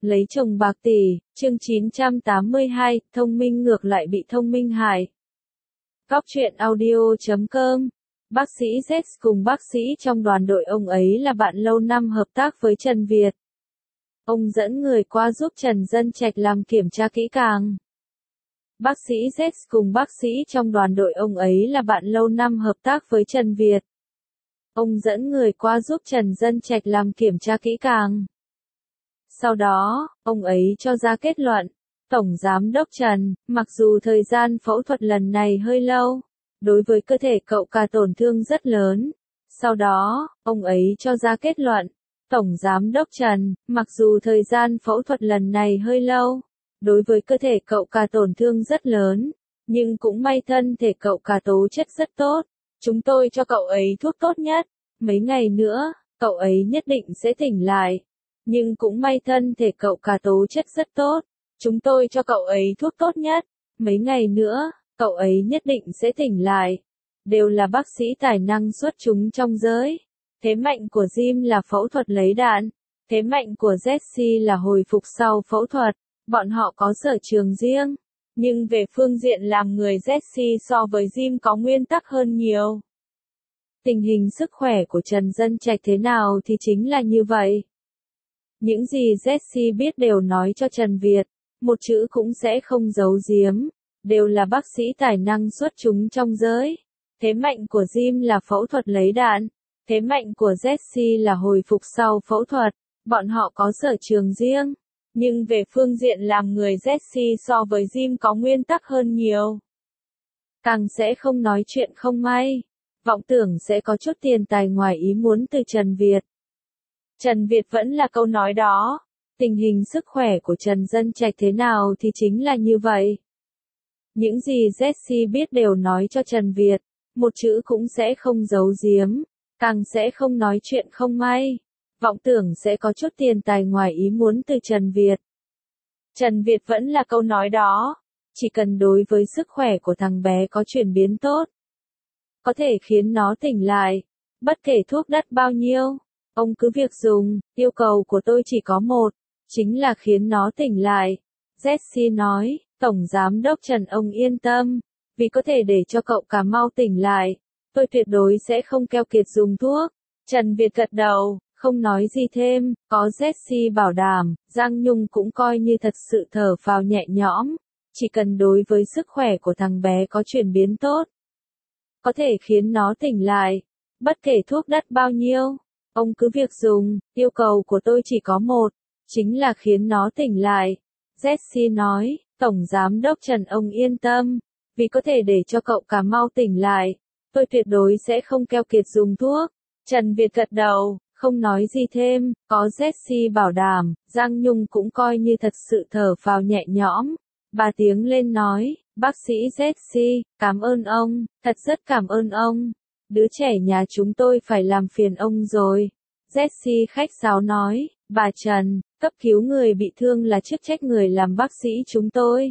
Lấy chồng bạc tỷ, chương 982, thông minh ngược lại bị thông minh hại. Góc truyện audio.com. Bác sĩ Z cùng bác sĩ trong đoàn đội ông ấy là bạn lâu năm hợp tác với Trần Việt. Ông dẫn người qua giúp Trần Dân Trạch làm kiểm tra kỹ càng. Bác sĩ Z cùng bác sĩ trong đoàn đội ông ấy là bạn lâu năm hợp tác với Trần Việt. Ông dẫn người qua giúp Trần Dân Trạch làm kiểm tra kỹ càng. Sau đó, ông ấy cho ra kết luận, Tổng Giám đốc Trần, mặc dù thời gian phẫu thuật lần này hơi lâu, đối với cơ thể cậu cả tổn thương rất lớn. Sau đó, ông ấy cho ra kết luận, Tổng Giám đốc Trần, mặc dù thời gian phẫu thuật lần này hơi lâu, đối với cơ thể cậu cả tổn thương rất lớn, nhưng cũng may thân thể cậu cả tố chất rất tốt. Chúng tôi cho cậu ấy thuốc tốt nhất, mấy ngày nữa, cậu ấy nhất định sẽ tỉnh lại. Nhưng cũng may thân thể cậu cả tố chất rất tốt. Chúng tôi cho cậu ấy thuốc tốt nhất. Mấy ngày nữa, cậu ấy nhất định sẽ tỉnh lại. Đều là bác sĩ tài năng xuất chúng trong giới. Thế mạnh của Jim là phẫu thuật lấy đạn. Thế mạnh của Jesse là hồi phục sau phẫu thuật. Bọn họ có sở trường riêng. Nhưng về phương diện làm người Jesse so với Jim có nguyên tắc hơn nhiều. Tình hình sức khỏe của Trần Dân Trạch thế nào thì chính là như vậy. Những gì Jesse biết đều nói cho Trần Việt, một chữ cũng sẽ không giấu giếm, đều là bác sĩ tài năng xuất chúng trong giới. Thế mạnh của Jim là phẫu thuật lấy đạn, thế mạnh của Jesse là hồi phục sau phẫu thuật, bọn họ có sở trường riêng, nhưng về phương diện làm người Jesse so với Jim có nguyên tắc hơn nhiều. Càng sẽ không nói chuyện không may, vọng tưởng sẽ có chút tiền tài ngoài ý muốn từ Trần Việt. Trần Việt vẫn là câu nói đó, tình hình sức khỏe của Trần Dân Trạch thế nào thì chính là như vậy. Những gì Jesse biết đều nói cho Trần Việt, một chữ cũng sẽ không giấu giếm, càng sẽ không nói chuyện không may, vọng tưởng sẽ có chút tiền tài ngoài ý muốn từ Trần Việt. Trần Việt vẫn là câu nói đó, chỉ cần đối với sức khỏe của thằng bé có chuyển biến tốt, có thể khiến nó tỉnh lại, bất kể thuốc đắt bao nhiêu. Ông cứ việc dùng, yêu cầu của tôi chỉ có một, chính là khiến nó tỉnh lại. Jesse nói, Tổng Giám đốc Trần ông yên tâm, vì có thể để cho cậu cả mau tỉnh lại, tôi tuyệt đối sẽ không keo kiệt dùng thuốc. Trần Việt gật đầu, không nói gì thêm, có Jesse bảo đảm, Giang Nhung cũng coi như thật sự thở phào nhẹ nhõm, chỉ cần đối với sức khỏe của thằng bé có chuyển biến tốt, có thể khiến nó tỉnh lại, bất kể thuốc đắt bao nhiêu. Ông cứ việc dùng, yêu cầu của tôi chỉ có một, chính là khiến nó tỉnh lại. Jesse nói, Tổng Giám đốc Trần ông yên tâm, vì có thể để cho cậu cả mau tỉnh lại, tôi tuyệt đối sẽ không keo kiệt dùng thuốc. Trần Việt gật đầu, không nói gì thêm, có Jesse bảo đảm, Giang Nhung cũng coi như thật sự thở phào nhẹ nhõm. Bà tiếng lên nói, bác sĩ Jesse, cảm ơn ông, thật rất cảm ơn ông. Đứa trẻ nhà chúng tôi phải làm phiền ông rồi. Jesse khách sáo nói, bà Trần, cấp cứu người bị thương là chức trách người làm bác sĩ chúng tôi.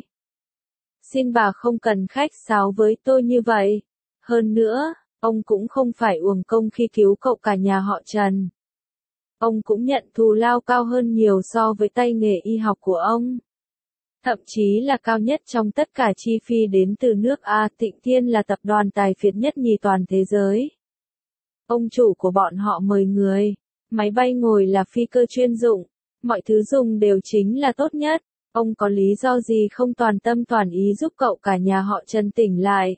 Xin bà không cần khách sáo với tôi như vậy. Hơn nữa, ông cũng không phải uổng công khi cứu cậu cả nhà họ Trần. Ông cũng nhận thù lao cao hơn nhiều so với tay nghề y học của ông. Thậm chí là cao nhất trong tất cả chi phí đến từ nước A. Tịnh Thiên là tập đoàn tài phiệt nhất nhì toàn thế giới. Ông chủ của bọn họ mời người, máy bay ngồi là phi cơ chuyên dụng, mọi thứ dùng đều chính là tốt nhất. Ông có lý do gì không toàn tâm toàn ý giúp cậu cả nhà họ Trần tỉnh lại?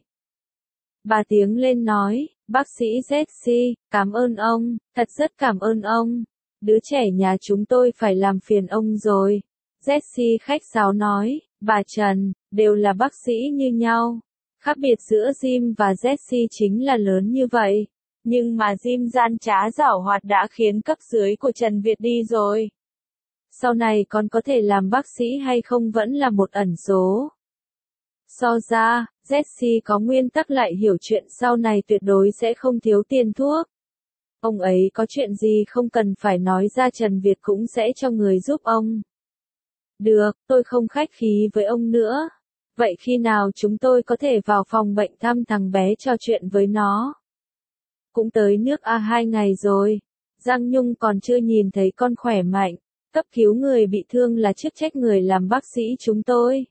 Bà tiếng lên nói, bác sĩ Jesse, cảm ơn ông, thật rất cảm ơn ông. Đứa trẻ nhà chúng tôi phải làm phiền ông rồi. Jesse khách sáo nói, bà Trần, đều là bác sĩ như nhau. Khác biệt giữa Jim và Jesse chính là lớn như vậy. Nhưng mà Jim gian trá giảo hoạt đã khiến cấp dưới của Trần Việt đi rồi. Sau này còn có thể làm bác sĩ hay không vẫn là một ẩn số. So ra, Jesse có nguyên tắc lại hiểu chuyện sau này tuyệt đối sẽ không thiếu tiền thuốc. Ông ấy có chuyện gì không cần phải nói ra Trần Việt cũng sẽ cho người giúp ông. Được, tôi không khách khí với ông nữa. Vậy khi nào chúng tôi có thể vào phòng bệnh thăm thằng bé trò chuyện với nó? Cũng tới nước A 2 ngày rồi. Giang Nhung còn chưa nhìn thấy con khỏe mạnh. Cấp cứu người bị thương là chức trách người làm bác sĩ chúng tôi.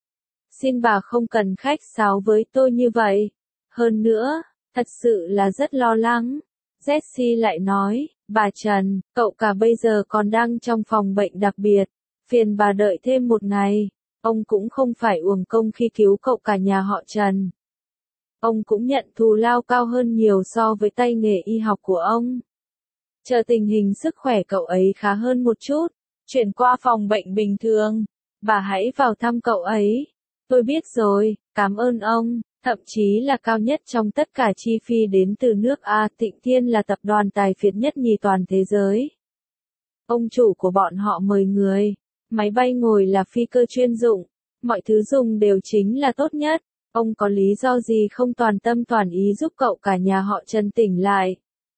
Xin bà không cần khách sáo với tôi như vậy. Hơn nữa, thật sự là rất lo lắng. Jessie lại nói, bà Trần, cậu cả bây giờ còn đang trong phòng bệnh đặc biệt. Phiền bà đợi thêm một ngày. Ông cũng không phải uổng công khi cứu cậu cả nhà họ Trần. Ông cũng nhận thù lao cao hơn nhiều so với tay nghề y học của ông. Chờ tình hình sức khỏe cậu ấy khá hơn một chút, chuyển qua phòng bệnh bình thường, bà hãy vào thăm cậu ấy. Tôi biết rồi, cảm ơn ông. Thậm chí là cao nhất trong tất cả chi phí đến từ nước A. Tịnh Thiên là tập đoàn tài phiệt nhất nhì toàn thế giới. Ông chủ của bọn họ mời người. Máy bay ngồi là phi cơ chuyên dụng. Mọi thứ dùng đều chính là tốt nhất. Ông có lý do gì không toàn tâm toàn ý giúp cậu cả nhà họ Trần tỉnh lại?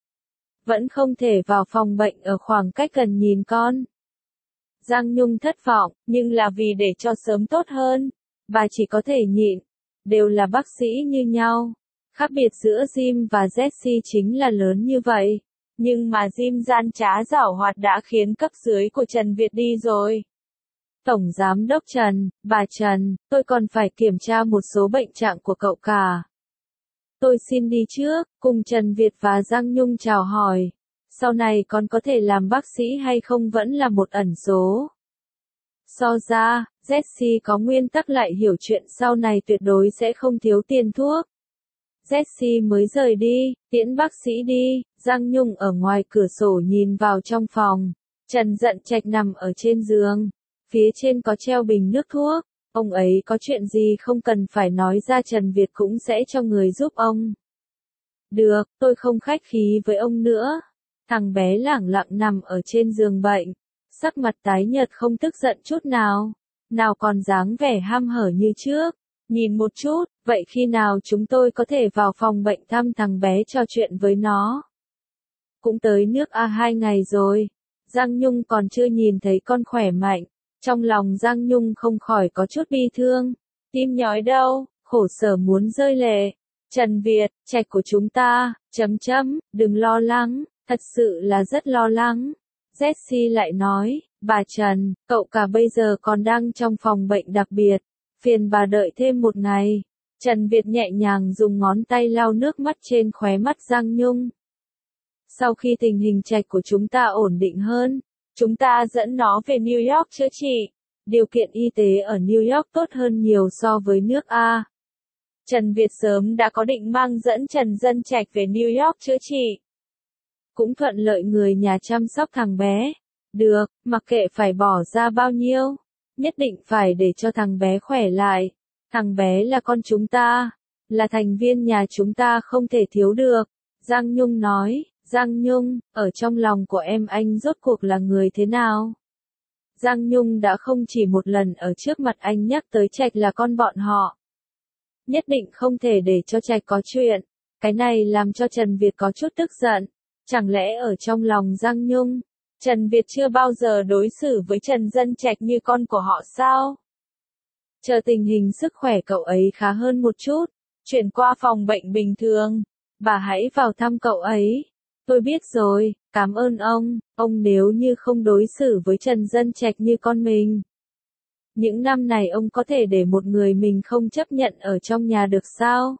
Vẫn không thể vào phòng bệnh ở khoảng cách gần nhìn con. Giang Nhung thất vọng, nhưng là vì để cho sớm tốt hơn. Bà chỉ có thể nhịn. Đều là bác sĩ như nhau. Khác biệt giữa Jim và Jessie chính là lớn như vậy. Nhưng mà Jim gian trá giảo hoạt đã khiến cấp dưới của Trần Việt đi rồi. Tổng Giám đốc Trần, bà Trần, tôi còn phải kiểm tra một số bệnh trạng của cậu cả. Tôi xin đi trước, cùng Trần Việt và Giang Nhung chào hỏi. Sau này con có thể làm bác sĩ hay không vẫn là một ẩn số. So ra, Jessie có nguyên tắc lại hiểu chuyện sau này tuyệt đối sẽ không thiếu tiền thuốc. Jessie mới rời đi, tiễn bác sĩ đi, Giang Nhung ở ngoài cửa sổ nhìn vào trong phòng. Trần Dận Trạch nằm ở trên giường. Phía trên có treo bình nước thuốc. Ông ấy có chuyện gì không cần phải nói ra, Trần Việt cũng sẽ cho người giúp ông. Được, tôi không khách khí với ông nữa. Thằng bé lẳng lặng nằm ở trên giường bệnh. Sắc mặt tái nhợt không tức giận chút nào. Nào còn dáng vẻ ham hở như trước. Nhìn một chút, vậy khi nào chúng tôi có thể vào phòng bệnh thăm thằng bé trò chuyện với nó? Cũng tới nước A 2 ngày rồi. Giang Nhung còn chưa nhìn thấy con khỏe mạnh. Trong lòng Giang Nhung không khỏi có chút bi thương. Tim nhói đau, khổ sở muốn rơi lệ. Trần Việt, Trạch của chúng ta, đừng lo lắng, thật sự là rất lo lắng. Jessie lại nói, bà Trần, cậu cả bây giờ còn đang trong phòng bệnh đặc biệt. Phiền bà đợi thêm một ngày. Trần Việt nhẹ nhàng dùng ngón tay lau nước mắt trên khóe mắt Giang Nhung. Sau khi tình hình Trạch của chúng ta ổn định hơn, chúng ta dẫn nó về New York chữa trị. Điều kiện y tế ở New York tốt hơn nhiều so với nước A. Trần Việt sớm đã có định mang dẫn Trần Dân Trạch về New York chữa trị. Cũng thuận lợi người nhà chăm sóc thằng bé. Được, mặc kệ phải bỏ ra bao nhiêu. Nhất định phải để cho thằng bé khỏe lại. Thằng bé là con chúng ta. Là thành viên nhà chúng ta không thể thiếu được. Giang Nhung nói. Giang Nhung, ở trong lòng của em anh rốt cuộc là người thế nào? Giang Nhung đã không chỉ một lần ở trước mặt anh nhắc tới Trạch là con bọn họ. Nhất định không thể để cho Trạch có chuyện. Cái này làm cho Trần Việt có chút tức giận. Chẳng lẽ ở trong lòng Giang Nhung, Trần Việt chưa bao giờ đối xử với Trần Dân Trạch như con của họ sao? Chờ tình hình sức khỏe cậu ấy khá hơn một chút, chuyển qua phòng bệnh bình thường, bà hãy vào thăm cậu ấy. Tôi biết rồi, cảm ơn ông nếu như không đối xử với Trần Dân Trạch như con mình. Những năm này ông có thể để một người mình không chấp nhận ở trong nhà được sao?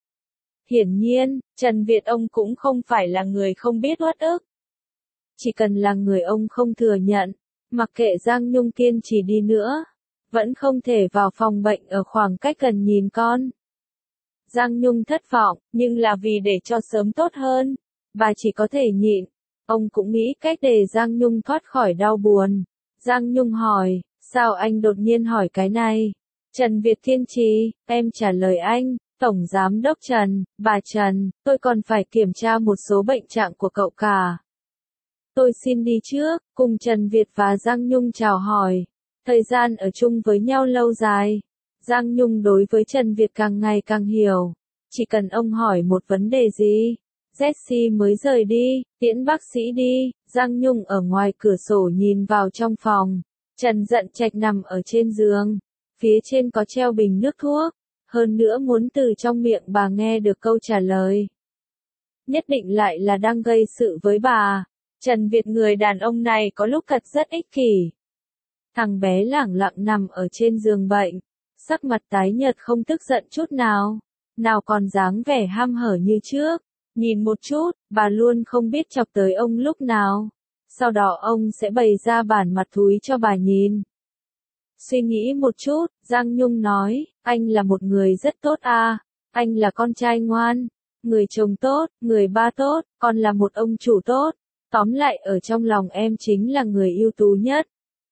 Hiển nhiên, Trần Việt ông cũng không phải là người không biết uất ức. Chỉ cần là người ông không thừa nhận, mặc kệ Giang Nhung kiên trì đi nữa, vẫn không thể vào phòng bệnh ở khoảng cách gần nhìn con. Giang Nhung thất vọng, nhưng là vì để cho sớm tốt hơn, bà chỉ có thể nhịn. Ông cũng nghĩ cách để Giang Nhung thoát khỏi đau buồn. Giang Nhung hỏi, sao anh đột nhiên hỏi cái này? Trần Việt kiên trì, em trả lời anh, Tổng Giám đốc Trần, bà Trần, tôi còn phải kiểm tra một số bệnh trạng của cậu cả. Tôi xin đi trước, cùng Trần Việt và Giang Nhung chào hỏi. Thời gian ở chung với nhau lâu dài. Giang Nhung đối với Trần Việt càng ngày càng hiểu. Chỉ cần ông hỏi một vấn đề gì. Jessie mới rời đi, tiễn bác sĩ đi. Giang Nhung ở ngoài cửa sổ nhìn vào trong phòng. Trần Dận Trạch nằm ở trên giường. Phía trên có treo bình nước thuốc. Hơn nữa muốn từ trong miệng bà nghe được câu trả lời. Nhất định lại là đang gây sự với bà. Trần Việt người đàn ông này có lúc thật rất ích kỷ. Thằng bé lẳng lặng nằm ở trên giường bệnh, sắc mặt tái nhợt không tức giận chút nào, nào còn dáng vẻ ham hở như trước. Nhìn một chút, bà luôn không biết chọc tới ông lúc nào. Sau đó ông sẽ bày ra bản mặt thúi cho bà nhìn. Suy nghĩ một chút, Giang Nhung nói, anh là một người rất tốt à, anh là con trai ngoan, người chồng tốt, người ba tốt, còn là một ông chủ tốt. Tóm lại ở trong lòng em chính là người ưu tú nhất.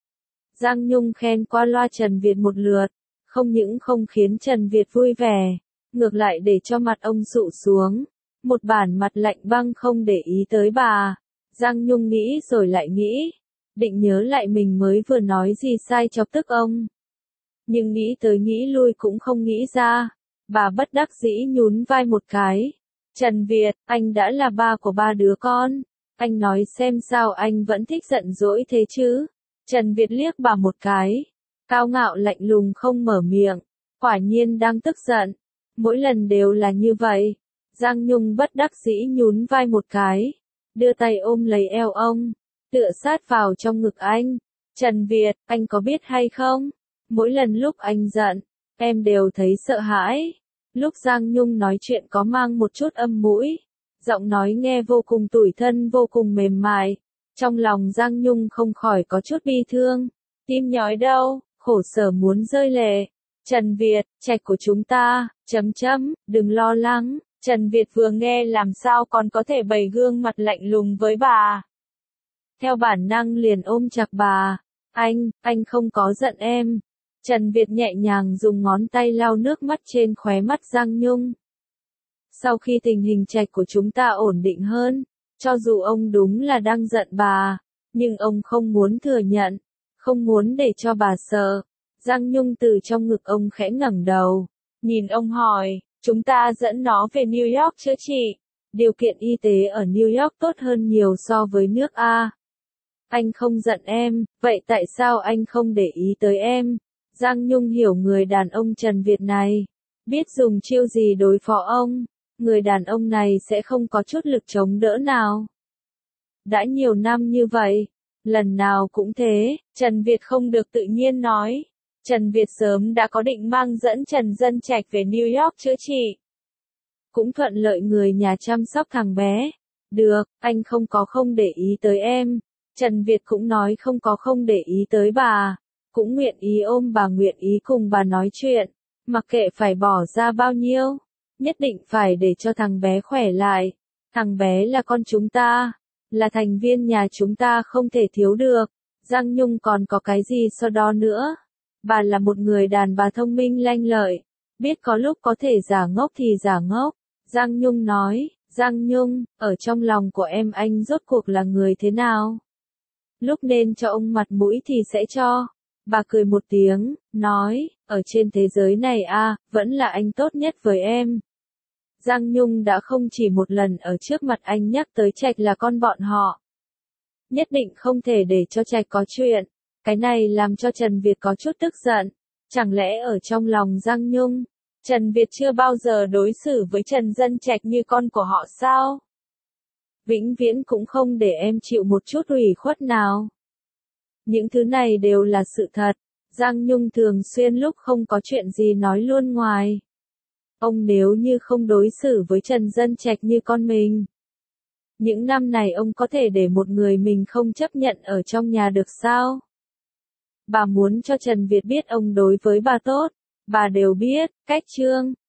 Giang Nhung khen qua loa Trần Việt một lượt, không những không khiến Trần Việt vui vẻ, ngược lại để cho mặt ông sụ xuống. Một bản mặt lạnh băng không để ý tới bà. Giang Nhung nghĩ rồi lại nghĩ, định nhớ lại mình mới vừa nói gì sai chọc tức ông. Nhưng nghĩ tới nghĩ lui cũng không nghĩ ra. Bà bất đắc dĩ nhún vai một cái. Trần Việt, anh đã là ba của ba đứa con. Anh nói xem sao anh vẫn thích giận dỗi thế chứ. Trần Việt liếc bà một cái. Cao ngạo lạnh lùng không mở miệng. Quả nhiên đang tức giận. Mỗi lần đều là như vậy. Giang Nhung bất đắc dĩ nhún vai một cái. Đưa tay ôm lấy eo ông. Tựa sát vào trong ngực anh. Trần Việt, anh có biết hay không? Mỗi lần lúc anh giận, em đều thấy sợ hãi. Lúc Giang Nhung nói chuyện có mang một chút âm mũi. Giọng nói nghe vô cùng tủi thân vô cùng mềm mại. Trong lòng Giang Nhung không khỏi có chút bi thương. Tim nhói đau, khổ sở muốn rơi lệ. Trần Việt, trạch của chúng ta, đừng lo lắng. Trần Việt vừa nghe làm sao còn có thể bày gương mặt lạnh lùng với bà. Theo bản năng liền ôm chặt bà. Anh không có giận em. Trần Việt nhẹ nhàng dùng ngón tay lau nước mắt trên khóe mắt Giang Nhung. Sau khi tình hình trạch của chúng ta ổn định hơn, cho dù ông đúng là đang giận bà, nhưng ông không muốn thừa nhận, không muốn để cho bà sợ. Giang Nhung từ trong ngực ông khẽ ngẩng đầu, nhìn ông hỏi, chúng ta dẫn nó về New York chữa trị. Điều kiện y tế ở New York tốt hơn nhiều so với nước A. Anh không giận em, vậy tại sao anh không để ý tới em? Giang Nhung hiểu người đàn ông Trần Việt này, biết dùng chiêu gì đối phó ông, người đàn ông này sẽ không có chút lực chống đỡ nào. Đã nhiều năm như vậy, lần nào cũng thế, Trần Việt không được tự nhiên nói. Trần Việt sớm đã có định mang dẫn Trần Dân Trạch về New York chữa trị. Cũng thuận lợi người nhà chăm sóc thằng bé. Được, anh không để ý tới em. Trần Việt cũng nói không để ý tới bà. Cũng nguyện ý ôm bà, nguyện ý cùng bà nói chuyện. Mặc kệ phải bỏ ra bao nhiêu. Nhất định phải để cho thằng bé khỏe lại. Thằng bé là con chúng ta. Là thành viên nhà chúng ta không thể thiếu được. Giang Nhung còn có cái gì sau đó nữa. Bà là một người đàn bà thông minh lanh lợi. Biết có lúc có thể giả ngốc thì giả ngốc. Giang Nhung nói, Giang Nhung, ở trong lòng của em anh rốt cuộc là người thế nào? Lúc nên cho ông mặt mũi thì sẽ cho. Bà cười một tiếng, nói, ở trên thế giới này vẫn là anh tốt nhất với em. Giang Nhung đã không chỉ một lần ở trước mặt anh nhắc tới Trạch là con bọn họ. Nhất định không thể để cho Trạch có chuyện. Cái này làm cho Trần Việt có chút tức giận. Chẳng lẽ ở trong lòng Giang Nhung, Trần Việt chưa bao giờ đối xử với Trần Dân Trạch như con của họ sao? Vĩnh viễn cũng không để em chịu một chút ủy khuất nào. Những thứ này đều là sự thật. Giang Nhung thường xuyên lúc không có chuyện gì nói luôn ngoài. Ông nếu như không đối xử với Trần Dân Trạch như con mình. Những năm này ông có thể để một người mình không chấp nhận ở trong nhà được sao? Bà muốn cho Trần Việt biết ông đối với bà tốt. Bà đều biết, cách chương.